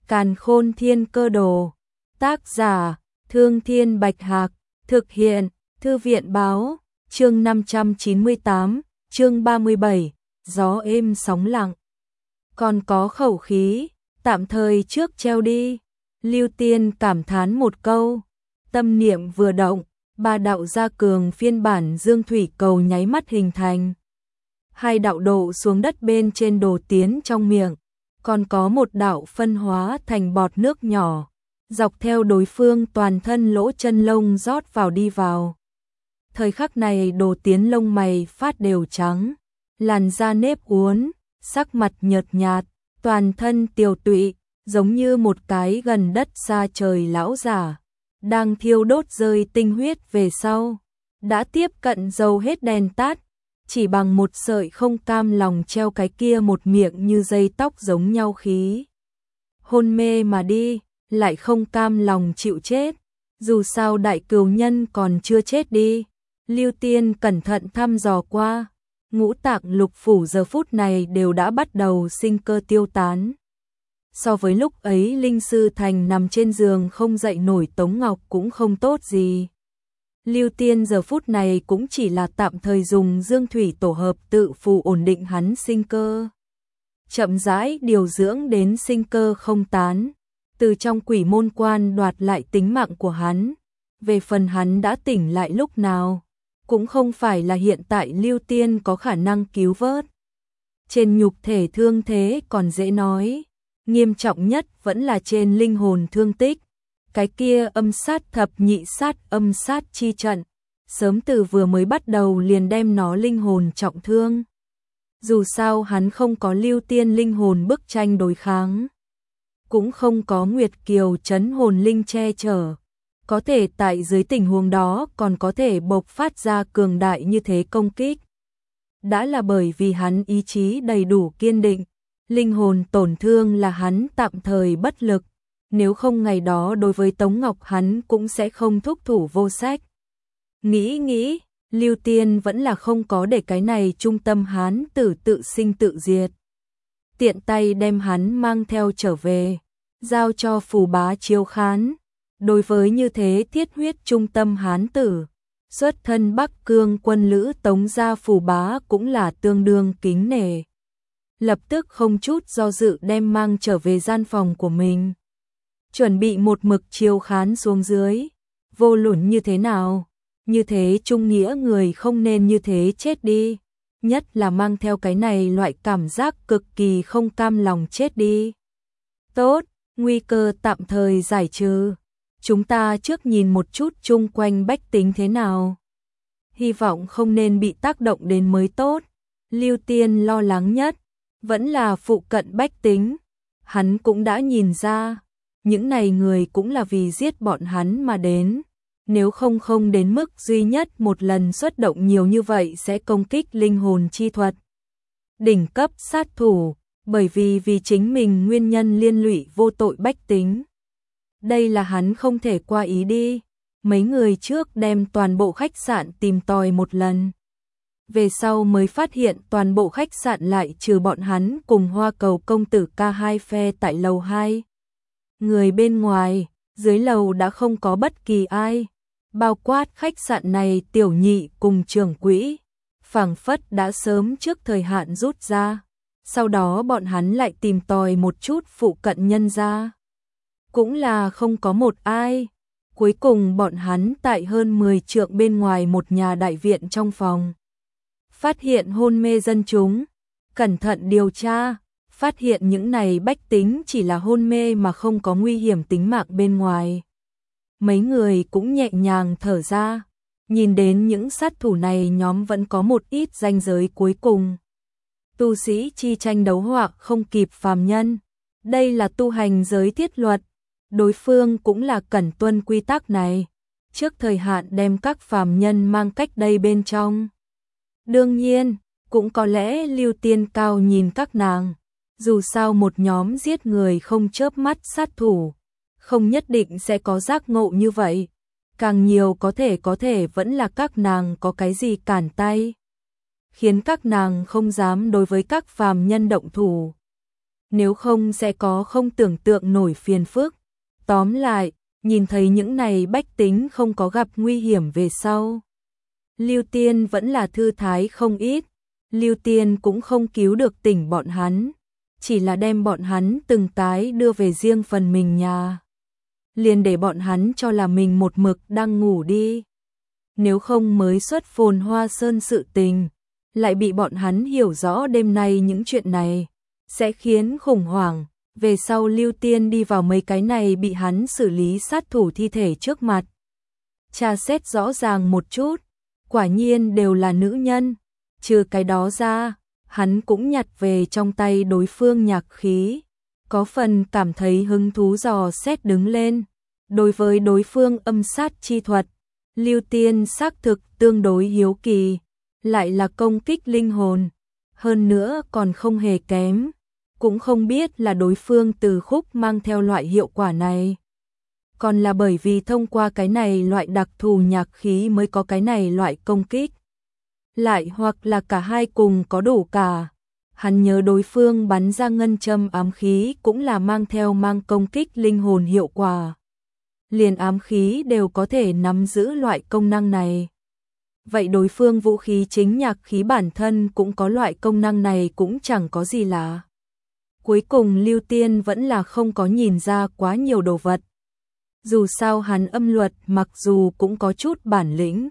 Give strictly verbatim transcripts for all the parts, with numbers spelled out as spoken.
Càn Khôn Thiên Cơ Đồ. Tác giả: Thương Thiên Bạch Hạc. Thực hiện: Thư viện báo. Chương năm trăm chín mươi tám, chương ba mươi bảy, gió êm sóng lặng. Còn có khẩu khí, tạm thời trước treo đi. Lưu Tiên cảm thán một câu. Tâm niệm vừa động, ba đạo gia cường phiên bản Dương Thủy Cầu nháy mắt hình thành. Hai đạo độ xuống đất bên trên đồ tiến trong miệng, còn có một đạo phân hóa thành bọt nước nhỏ, dọc theo đối phương toàn thân lỗ chân lông rót vào đi vào. Thời khắc này đồ tiến lông mày phát đều trắng, làn da nếp uốn, sắc mặt nhợt nhạt, toàn thân tiều tụy, giống như một cái gần đất xa trời lão giả, đang thiêu đốt rơi tinh huyết về sau, đã tiếp cận dầu hết đèn tắt, chỉ bằng một sợi không cam lòng treo cái kia một miệng như dây tóc giống nhau khí. Hôn mê mà đi, lại không cam lòng chịu chết, dù sao đại cừu nhân còn chưa chết đi. Lưu Tiên cẩn thận thăm dò qua, ngũ tạng lục phủ giờ phút này đều đã bắt đầu sinh cơ tiêu tán. So với lúc ấy Linh Sư Thành nằm trên giường không dậy nổi Tống Ngọc cũng không tốt gì. Lưu Tiên giờ phút này cũng chỉ là tạm thời dùng Dương Thủy tổ hợp tự phù ổn định hắn sinh cơ. Chậm rãi điều dưỡng đến sinh cơ không tán, từ trong quỷ môn quan đoạt lại tính mạng của hắn. Về phần hắn đã tỉnh lại lúc nào, cũng không phải là hiện tại Lưu Tiên có khả năng cứu vớt. Trên nhục thể thương thế còn dễ nói, nghiêm trọng nhất vẫn là trên linh hồn thương tích. Cái kia âm sát thập nhị sát âm sát chi trận, sớm từ vừa mới bắt đầu liền đem nó linh hồn trọng thương. Dù sao hắn không có Lưu Tiên linh hồn bức tranh đối kháng, cũng không có Nguyệt Kiều trấn hồn linh che chở, có thể tại dưới tình huống đó còn có thể bộc phát ra cường đại như thế công kích. Đã là bởi vì hắn ý chí đầy đủ kiên định, linh hồn tổn thương là hắn tạm thời bất lực. Nếu không ngày đó đối với Tống Ngọc hắn cũng sẽ không thúc thủ vô sách. Nghĩ nghĩ, Lưu Tiên vẫn là không có để cái này trung tâm hán tử tự sinh tự diệt. Tiện tay đem hắn mang theo trở về, giao cho Phù Bá chiếu khán. Đối với như thế thiết huyết trung tâm hán tử, xuất thân Bắc Cương quân lữ Tống gia Phù Bá cũng là tương đương kính nể. Lập tức không chút do dự đem mang trở về gian phòng của mình. Chuẩn bị một mực chiếu khán xuống dưới, vô luận như thế nào, như thế trung nghĩa người không nên như thế chết đi, nhất là mang theo cái này loại cảm giác cực kỳ không cam lòng chết đi. Tốt, nguy cơ tạm thời giải trừ, chúng ta trước nhìn một chút chung quanh bách tính thế nào. Hy vọng không nên bị tác động đến mới tốt. Lưu Tiên lo lắng nhất vẫn là phụ cận bách tính, hắn cũng đã nhìn ra. Những này người cũng là vì giết bọn hắn mà đến, nếu không không đến mức duy nhất một lần xuất động nhiều như vậy sẽ công kích linh hồn chi thuật. Đỉnh cấp sát thủ, bởi vì vì chính mình nguyên nhân liên lụy vô tội bách tính. Đây là hắn không thể qua ý đi, mấy người trước đem toàn bộ khách sạn tìm tòi một lần. Về sau mới phát hiện toàn bộ khách sạn lại trừ bọn hắn cùng Hoa Cầu công tử ca hai phe tại lầu hai. Người bên ngoài, dưới lầu đã không có bất kỳ ai, bao quát khách sạn này tiểu nhị cùng trưởng quỹ, phảng phất đã sớm trước thời hạn rút ra, sau đó bọn hắn lại tìm tòi một chút phụ cận nhân ra. Cũng là không có một ai, cuối cùng bọn hắn tại hơn mười trượng bên ngoài một nhà đại viện trong phòng. Phát hiện hôn mê dân chúng, cẩn thận điều tra. Phát hiện những này bách tính chỉ là hôn mê mà không có nguy hiểm tính mạng bên ngoài. Mấy người cũng nhẹ nhàng thở ra, nhìn đến những sát thủ này nhóm vẫn có một ít ranh giới cuối cùng. Tu sĩ chi tranh đấu họa không kịp phàm nhân, đây là tu hành giới thiết luật, đối phương cũng là cẩn tuân quy tắc này, trước thời hạn đem các phàm nhân mang cách đây bên trong. Đương nhiên, cũng có lẽ Lưu Tiên cao nhìn các nàng. Dù sao một nhóm giết người không chớp mắt sát thủ, không nhất định sẽ có giác ngộ như vậy. Càng nhiều có thể có thể vẫn là các nàng có cái gì cản tay, khiến các nàng không dám đối với các phàm nhân động thủ. nếu không sẽ có không tưởng tượng nổi phiền phức. Tóm lại, nhìn thấy những này bách tính không có gặp nguy hiểm về sau. Lưu Tiên vẫn là thư thái không ít, Lưu Tiên cũng không cứu được tỉnh bọn hắn, chỉ là đem bọn hắn từng cái đưa về riêng phần mình nhà. Liền để bọn hắn cho là mình một mực đang ngủ đi. Nếu không mới xuất Phồn Hoa Sơn sự tình, lại bị bọn hắn hiểu rõ đêm nay những chuyện này, sẽ khiến khủng hoảng. Về sau Lưu Tiên đi vào mấy cái này bị hắn xử lý sát thủ thi thể trước mặt. Tra xét rõ ràng một chút, quả nhiên đều là nữ nhân. Trừ cái đó ra, hắn cũng nhặt về trong tay đối phương nhạc khí. Có phần cảm thấy hứng thú dò xét đứng lên. Đối với đối phương âm sát chi thuật, Lưu Tiên xác thực tương đối hiếu kỳ, lại là công kích linh hồn, hơn nữa còn không hề kém, cũng không biết là đối phương từ khúc mang theo loại hiệu quả này, còn là bởi vì thông qua cái này loại đặc thù nhạc khí mới có cái này loại công kích, lại hoặc là cả hai cùng có đủ cả. Hắn nhớ đối phương bắn ra ngân châm ám khí cũng là mang theo mang công kích linh hồn hiệu quả. Liền ám khí đều có thể nắm giữ loại công năng này. Vậy đối phương vũ khí chính nhạc khí bản thân cũng có loại công năng này cũng chẳng có gì lạ. Cuối cùng Lưu Tiên vẫn là không có nhìn ra quá nhiều đồ vật. Dù sao hắn âm luật mặc dù cũng có chút bản lĩnh,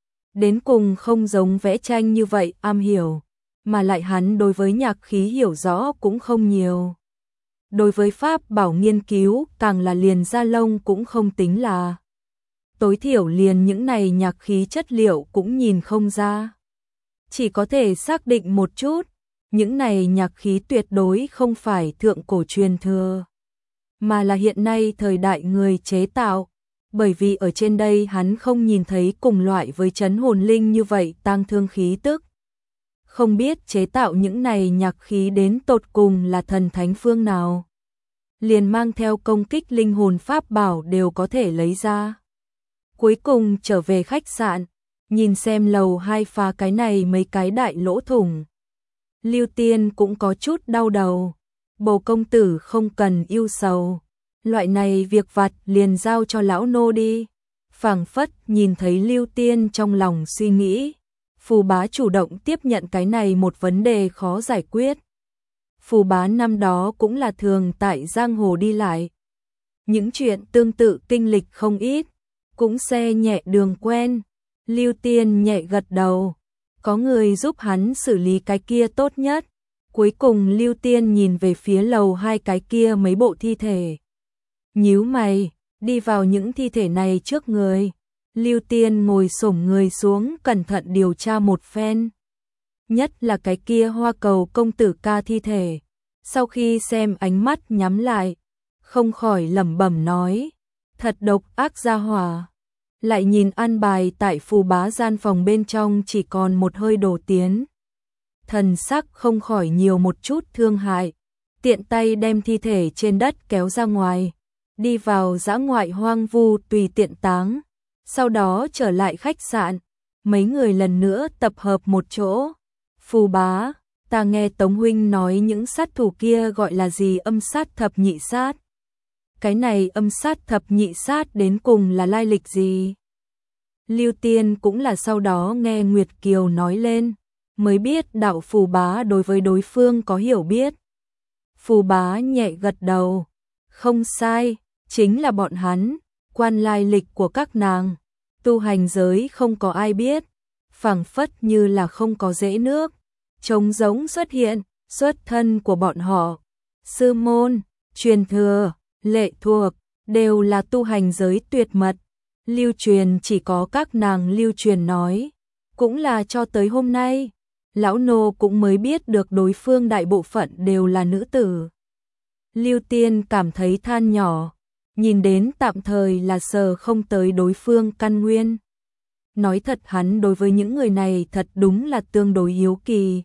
đến cùng không giống vẽ tranh như vậy am hiểu, mà lại hắn đối với nhạc khí hiểu rõ cũng không nhiều. Đối với pháp bảo nghiên cứu càng là liền da lông cũng không tính là. Tối thiểu liền những này nhạc khí chất liệu cũng nhìn không ra. Chỉ có thể xác định một chút, những này nhạc khí tuyệt đối không phải thượng cổ truyền thừa, mà là hiện nay thời đại người chế tạo, bởi vì ở trên đây hắn không nhìn thấy cùng loại với trấn hồn linh như vậy tang thương khí tức. Không biết chế tạo những này nhạc khí đến tột cùng là thần thánh phương nào. Liền mang theo công kích linh hồn pháp bảo đều có thể lấy ra. Cuối cùng trở về khách sạn, nhìn xem lầu hai phá cái này mấy cái đại lỗ thủng. Lưu Tiên cũng có chút đau đầu. Bồ công tử không cần yêu sầu. Loại này việc vặt liền giao cho lão nô đi. Phảng phất nhìn thấy Lưu Tiên trong lòng suy nghĩ. Phù bá chủ động tiếp nhận cái này một vấn đề khó giải quyết. Phù bá năm đó cũng là thường tại giang hồ đi lại. Những chuyện tương tự kinh lịch không ít, cũng xe nhẹ đường quen. Lưu Tiên nhẹ gật đầu, có người giúp hắn xử lý cái kia tốt nhất. Cuối cùng Lưu Tiên nhìn về phía lầu hai cái kia mấy bộ thi thể. Nhíu mày, đi vào những thi thể này trước người. Lưu Tiên ngồi xổm người xuống cẩn thận điều tra một phen. Nhất là cái kia Hoa Cầu công tử ca thi thể. Sau khi xem ánh mắt nhắm lại, không khỏi lẩm bẩm nói, thật độc ác gia hỏa. Lại nhìn an bài tại phù bá gian phòng bên trong chỉ còn một hơi đổ tiến. Thần sắc không khỏi nhiều một chút thương hại, tiện tay đem thi thể trên đất kéo ra ngoài, đi vào dã ngoại hoang vu tùy tiện táng. Sau đó trở lại khách sạn, mấy người lần nữa tập hợp một chỗ. Phù bá, ta nghe Tống huynh nói những sát thủ kia gọi là gì âm sát thập nhị sát. Cái này âm sát thập nhị sát đến cùng là lai lịch gì? Lưu Tiên cũng là sau đó nghe Nguyệt Kiều nói lên, mới biết đạo phù bá đối với đối phương có hiểu biết. Phù bá nhẹ gật đầu, không sai, chính là bọn hắn, quan lai lịch của các nàng, tu hành giới không có ai biết, phảng phất như là không có rễ nước, trống rỗng xuất hiện, xuất thân của bọn họ, sư môn, truyền thừa, lệ thuộc, đều là tu hành giới tuyệt mật, lưu truyền chỉ có các nàng lưu truyền nói, cũng là cho tới hôm nay, lão nô cũng mới biết được đối phương đại bộ phận đều là nữ tử. Lưu Tiên cảm thấy than nhỏ, nhìn đến tạm thời là sờ không tới đối phương căn nguyên. Nói thật hắn đối với những người này thật đúng là tương đối hiếu kỳ.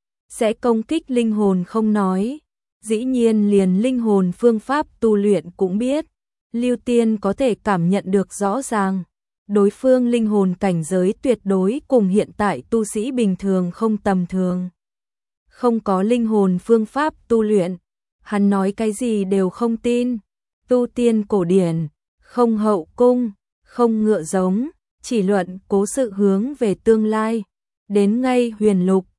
Sẽ công kích linh hồn không nói, dĩ nhiên liền linh hồn phương pháp tu luyện cũng biết. Lưu Tiên có thể cảm nhận được rõ ràng, đối phương linh hồn cảnh giới tuyệt đối cùng hiện tại tu sĩ bình thường không tầm thường. Không có linh hồn phương pháp tu luyện, hắn nói cái gì đều không tin. Tu tiên cổ điển, không hậu cung, không ngựa giống, chỉ luận cố sự hướng về tương lai. Đến ngay huyền lục,